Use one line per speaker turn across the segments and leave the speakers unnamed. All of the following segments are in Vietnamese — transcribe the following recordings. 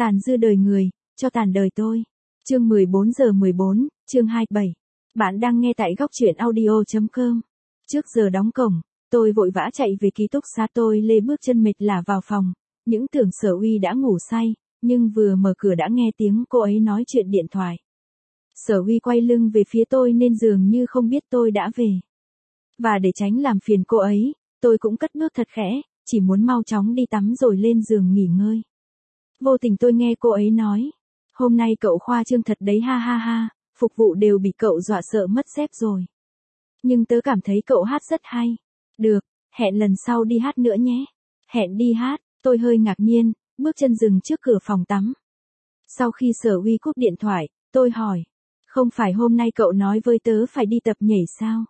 Tàn dư đời người, cho tàn đời tôi. Chương 14:14, chương 27. Bạn đang nghe tại góc truyện audio.com. Trước giờ đóng cổng, tôi vội vã chạy về ký túc xá, tôi lê bước chân mệt lả vào phòng. Những tưởng Sở Uy đã ngủ say, nhưng vừa mở cửa đã nghe tiếng cô ấy nói chuyện điện thoại. Sở Uy quay lưng về phía tôi nên dường như không biết tôi đã về. Và để tránh làm phiền cô ấy, tôi cũng cất bước thật khẽ, chỉ muốn mau chóng đi tắm rồi lên giường nghỉ ngơi. Vô tình tôi nghe cô ấy nói, hôm nay cậu khoa trương thật đấy, ha ha ha, phục vụ đều bị cậu dọa sợ mất dép rồi. Nhưng tớ cảm thấy cậu hát rất hay. Được, hẹn lần sau đi hát nữa nhé. Hẹn đi hát, tôi hơi ngạc nhiên, bước chân dừng trước cửa phòng tắm. Sau khi Sở Uy cúp điện thoại, tôi hỏi, không phải hôm nay cậu nói với tớ phải đi tập nhảy sao?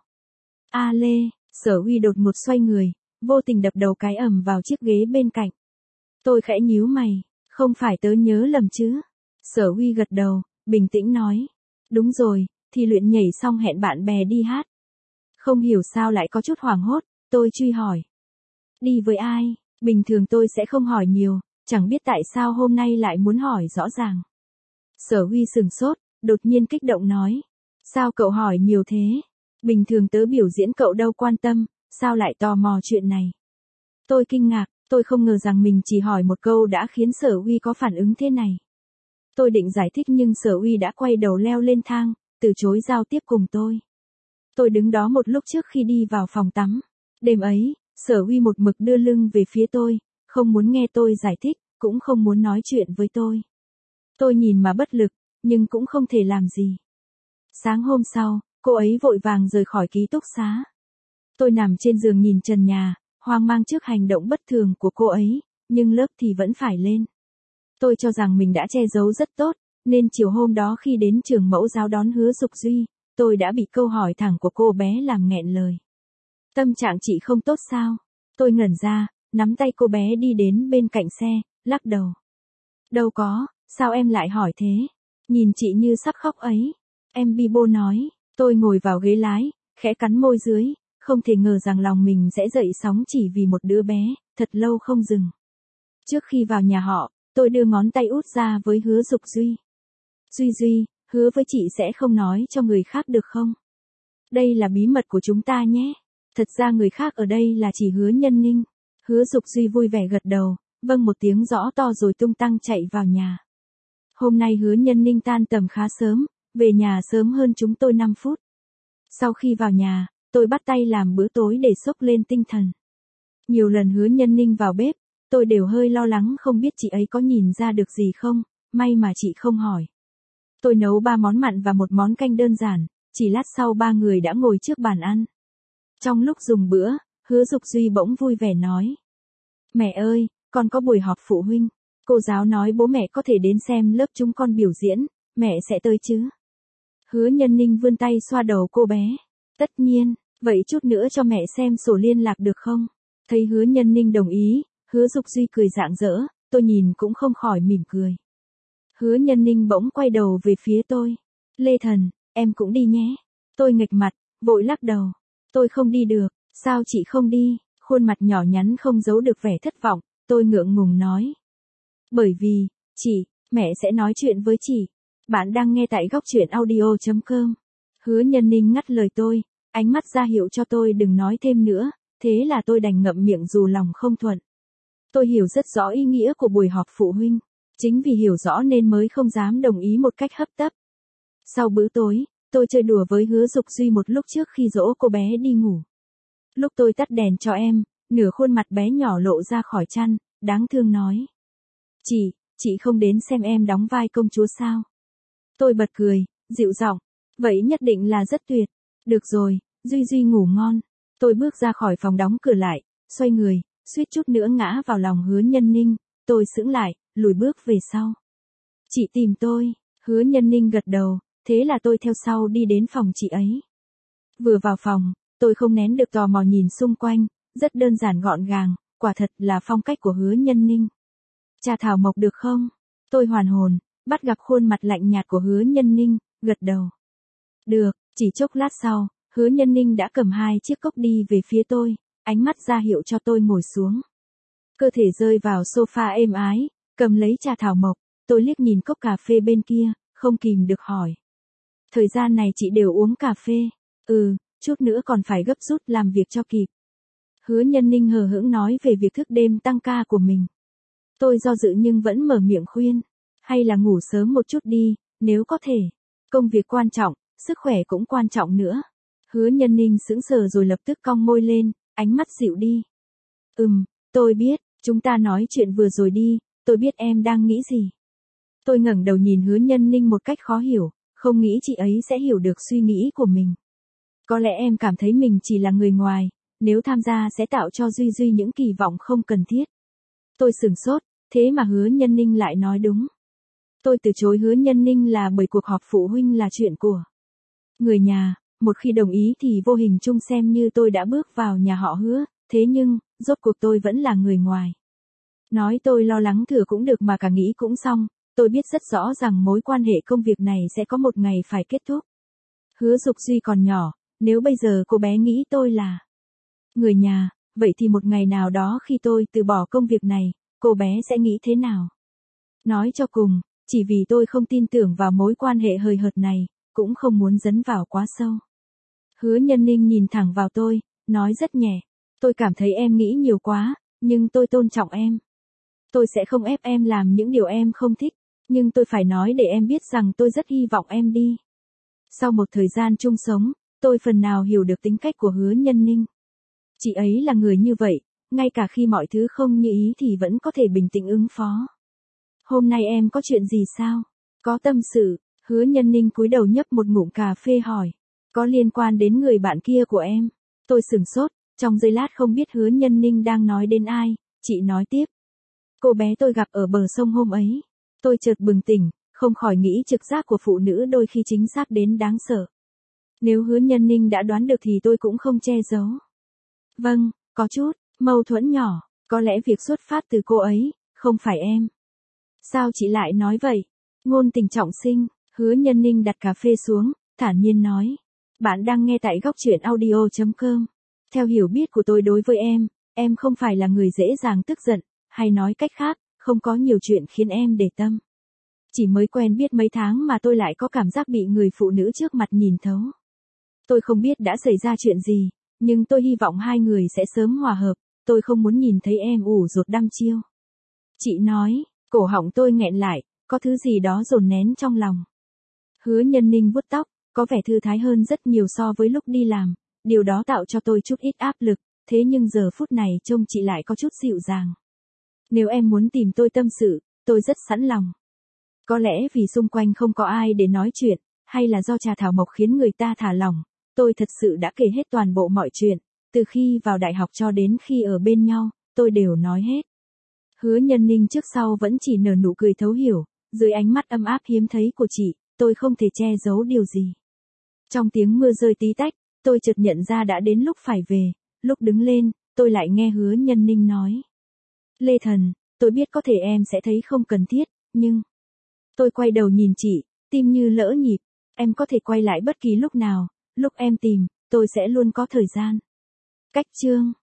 A Lê, Sở Uy đột ngột xoay người, vô tình đập đầu cái ầm vào chiếc ghế bên cạnh. Tôi khẽ nhíu mày, không phải tớ nhớ lầm chứ? Sở Uy gật đầu, bình tĩnh nói, đúng rồi, thì luyện nhảy xong hẹn bạn bè đi hát. Không hiểu sao lại có chút hoảng hốt, tôi truy hỏi. Đi với ai? Bình thường tôi sẽ không hỏi nhiều, chẳng biết tại sao hôm nay lại muốn hỏi rõ ràng. Sở Uy sừng sốt, đột nhiên kích động nói, sao cậu hỏi nhiều thế? Bình thường tớ biểu diễn cậu đâu quan tâm, sao lại tò mò chuyện này? Tôi kinh ngạc, tôi không ngờ rằng mình chỉ hỏi một câu đã khiến Sở Uy có phản ứng thế này. Tôi định giải thích nhưng Sở Uy đã quay đầu leo lên thang, từ chối giao tiếp cùng tôi. Tôi đứng đó một lúc trước khi đi vào phòng tắm. Đêm ấy, Sở Uy một mực đưa lưng về phía tôi, không muốn nghe tôi giải thích, cũng không muốn nói chuyện với tôi. Tôi nhìn mà bất lực, nhưng cũng không thể làm gì. Sáng hôm sau, cô ấy vội vàng rời khỏi ký túc xá. Tôi nằm trên giường nhìn trần nhà, hoang mang trước hành động bất thường của cô ấy, nhưng lớp thì vẫn phải lên. Tôi cho rằng mình đã che giấu rất tốt, nên chiều hôm đó khi đến trường mẫu giáo đón Hứa Dục Duy, tôi đã bị câu hỏi thẳng của cô bé làm nghẹn lời. Tâm trạng chị không tốt sao? Tôi ngẩn ra, nắm tay cô bé đi đến bên cạnh xe, lắc đầu. Đâu có, sao em lại hỏi thế? Nhìn chị như sắp khóc ấy. Em bi bô nói, tôi ngồi vào ghế lái, khẽ cắn môi dưới, không thể ngờ rằng lòng mình sẽ dậy sóng chỉ vì một đứa bé, thật lâu không dừng. Trước khi vào nhà họ, tôi đưa ngón tay út ra với Hứa Dục Duy. Duy, hứa với chị sẽ không nói cho người khác được không? Đây là bí mật của chúng ta nhé. Thật ra người khác ở đây là chỉ Hứa Nhân Ninh. Hứa Dục Duy vui vẻ gật đầu, vâng một tiếng rõ to rồi tung tăng chạy vào nhà. Hôm nay Hứa Nhân Ninh tan tầm khá sớm, về nhà sớm hơn chúng tôi 5 phút. Sau khi vào nhà, tôi bắt tay làm bữa tối để xốc lên tinh thần. Nhiều lần Hứa Nhân Ninh vào bếp, tôi đều hơi lo lắng không biết chị ấy có nhìn ra được gì không, may mà chị không hỏi. Tôi nấu 3 món mặn và một món canh đơn giản, chỉ lát sau 3 người đã ngồi trước bàn ăn. Trong lúc dùng bữa, Hứa Dục Duy bỗng vui vẻ nói. Mẹ ơi, con có buổi họp phụ huynh. Cô giáo nói bố mẹ có thể đến xem lớp chúng con biểu diễn, mẹ sẽ tới chứ? Hứa Nhân Ninh vươn tay xoa đầu cô bé. Tất nhiên, vậy chút nữa cho mẹ xem sổ liên lạc được không? Thấy Hứa Nhân Ninh đồng ý, Hứa Dục Duy cười rạng rỡ, tôi nhìn cũng không khỏi mỉm cười. Hứa Nhân Ninh bỗng quay đầu về phía tôi. Lê Thần, em cũng đi nhé. Tôi nghệch mặt, vội lắc đầu. Tôi không đi được, sao chị không đi? Khuôn mặt nhỏ nhắn không giấu được vẻ thất vọng, tôi ngượng ngùng nói. Bởi vì, mẹ sẽ nói chuyện với chị. Bạn đang nghe tại góc truyện audio.com. Hứa Nhân Ninh ngắt lời tôi, ánh mắt ra hiệu cho tôi đừng nói thêm nữa, thế là tôi đành ngậm miệng dù lòng không thuận. Tôi hiểu rất rõ ý nghĩa của buổi họp phụ huynh, chính vì hiểu rõ nên mới không dám đồng ý một cách hấp tấp. Sau bữa tối, tôi chơi đùa với Hứa Dục Duy một lúc trước khi dỗ cô bé đi ngủ. Lúc tôi tắt đèn cho em, nửa khuôn mặt bé nhỏ lộ ra khỏi chăn, đáng thương nói. Chị không đến xem em đóng vai công chúa sao? Tôi bật cười, dịu giọng, vậy nhất định là rất tuyệt. Được rồi, Duy ngủ ngon. Tôi bước ra khỏi phòng đóng cửa lại, xoay người, suýt chút nữa ngã vào lòng Hứa Nhân Ninh, tôi sững lại, lùi bước về sau. Chị tìm tôi, Hứa Nhân Ninh gật đầu, thế là tôi theo sau đi đến phòng chị ấy. Vừa vào phòng, tôi không nén được tò mò nhìn xung quanh, rất đơn giản gọn gàng, quả thật là phong cách của Hứa Nhân Ninh. Trà thảo mộc được không? Tôi hoàn hồn, bắt gặp khuôn mặt lạnh nhạt của Hứa Nhân Ninh, gật đầu. Được, chỉ chốc lát sau, Hứa Nhân Ninh đã cầm 2 chiếc cốc đi về phía tôi, ánh mắt ra hiệu cho tôi ngồi xuống. Cơ thể rơi vào sofa êm ái, cầm lấy trà thảo mộc, tôi liếc nhìn cốc cà phê bên kia, không kìm được hỏi. Thời gian này chị đều uống cà phê. Chút nữa còn phải gấp rút làm việc cho kịp. Hứa Nhân Ninh hờ hững nói về việc thức đêm tăng ca của mình. Tôi do dự nhưng vẫn mở miệng khuyên. Hay là ngủ sớm một chút đi, nếu có thể. Công việc quan trọng, sức khỏe cũng quan trọng nữa. Hứa Nhân Ninh sững sờ rồi lập tức cong môi lên, ánh mắt dịu đi. Tôi biết, chúng ta nói chuyện vừa rồi đi, tôi biết em đang nghĩ gì. Tôi ngẩng đầu nhìn Hứa Nhân Ninh một cách khó hiểu, không nghĩ chị ấy sẽ hiểu được suy nghĩ của mình. Có lẽ em cảm thấy mình chỉ là người ngoài, nếu tham gia sẽ tạo cho Duy những kỳ vọng không cần thiết. Tôi sửng sốt, thế mà Hứa Nhân Ninh lại nói đúng. Tôi từ chối Hứa Nhân Ninh là bởi cuộc họp phụ huynh là chuyện của người nhà, một khi đồng ý thì vô hình chung xem như tôi đã bước vào nhà họ Hứa, thế nhưng, rốt cuộc tôi vẫn là người ngoài. Nói tôi lo lắng thừa cũng được mà cả nghĩ cũng xong, tôi biết rất rõ rằng mối quan hệ công việc này sẽ có một ngày phải kết thúc. Hứa Dục Duy còn nhỏ, nếu bây giờ cô bé nghĩ tôi là người nhà, vậy thì một ngày nào đó khi tôi từ bỏ công việc này, cô bé sẽ nghĩ thế nào? Nói cho cùng, chỉ vì tôi không tin tưởng vào mối quan hệ hời hợt này, cũng không muốn dấn vào quá sâu. Hứa Nhân Ninh nhìn thẳng vào tôi, nói rất nhẹ. Tôi cảm thấy em nghĩ nhiều quá, nhưng tôi tôn trọng em. Tôi sẽ không ép em làm những điều em không thích, nhưng tôi phải nói để em biết rằng tôi rất hy vọng em đi. Sau một thời gian chung sống, tôi phần nào hiểu được tính cách của Hứa Nhân Ninh. Chị ấy là người như vậy, ngay cả khi mọi thứ không như ý thì vẫn có thể bình tĩnh ứng phó. Hôm nay em có chuyện gì sao? Có tâm sự, Hứa Nhân Ninh cúi đầu nhấp một ngụm cà phê hỏi. Có liên quan đến người bạn kia của em? Tôi sửng sốt, trong giây lát không biết Hứa Nhân Ninh đang nói đến ai, chị nói tiếp. Cô bé tôi gặp ở bờ sông hôm ấy. Tôi chợt bừng tỉnh, không khỏi nghĩ trực giác của phụ nữ đôi khi chính xác đến đáng sợ. Nếu Hứa Nhân Ninh đã đoán được thì tôi cũng không che giấu. Vâng, có chút, mâu thuẫn nhỏ, có lẽ việc xuất phát từ cô ấy, không phải em. Sao chị lại nói vậy? Ngôn tình trọng sinh, Hứa Nhân Ninh đặt cà phê xuống, thản nhiên nói. Bạn đang nghe tại góc truyện audio.com. Theo hiểu biết của tôi đối với em không phải là người dễ dàng tức giận, hay nói cách khác, không có nhiều chuyện khiến em để tâm. Chỉ mới quen biết mấy tháng mà tôi lại có cảm giác bị người phụ nữ trước mặt nhìn thấu. Tôi không biết đã xảy ra chuyện gì, nhưng tôi hy vọng hai người sẽ sớm hòa hợp, tôi không muốn nhìn thấy em ủ rột đăm chiêu. Chị nói, cổ họng tôi nghẹn lại, có thứ gì đó dồn nén trong lòng. Hứa Nhân Ninh vuốt tóc, có vẻ thư thái hơn rất nhiều so với lúc đi làm, điều đó tạo cho tôi chút ít áp lực, thế nhưng giờ phút này trông chị lại có chút dịu dàng. Nếu em muốn tìm tôi tâm sự, tôi rất sẵn lòng. Có lẽ vì xung quanh không có ai để nói chuyện, hay là do trà thảo mộc khiến người ta thả lỏng, tôi thật sự đã kể hết toàn bộ mọi chuyện, từ khi vào đại học cho đến khi ở bên nhau, tôi đều nói hết. Hứa Nhân Ninh trước sau vẫn chỉ nở nụ cười thấu hiểu, dưới ánh mắt ấm áp hiếm thấy của chị, tôi không thể che giấu điều gì. Trong tiếng mưa rơi tí tách, tôi chợt nhận ra đã đến lúc phải về, lúc đứng lên, tôi lại nghe Hứa Nhân Ninh nói. Lê Thần, tôi biết có thể em sẽ thấy không cần thiết, nhưng... Tôi quay đầu nhìn chị, tim như lỡ nhịp, em có thể quay lại bất kỳ lúc nào, lúc em tìm, tôi sẽ luôn có thời gian. Cách chương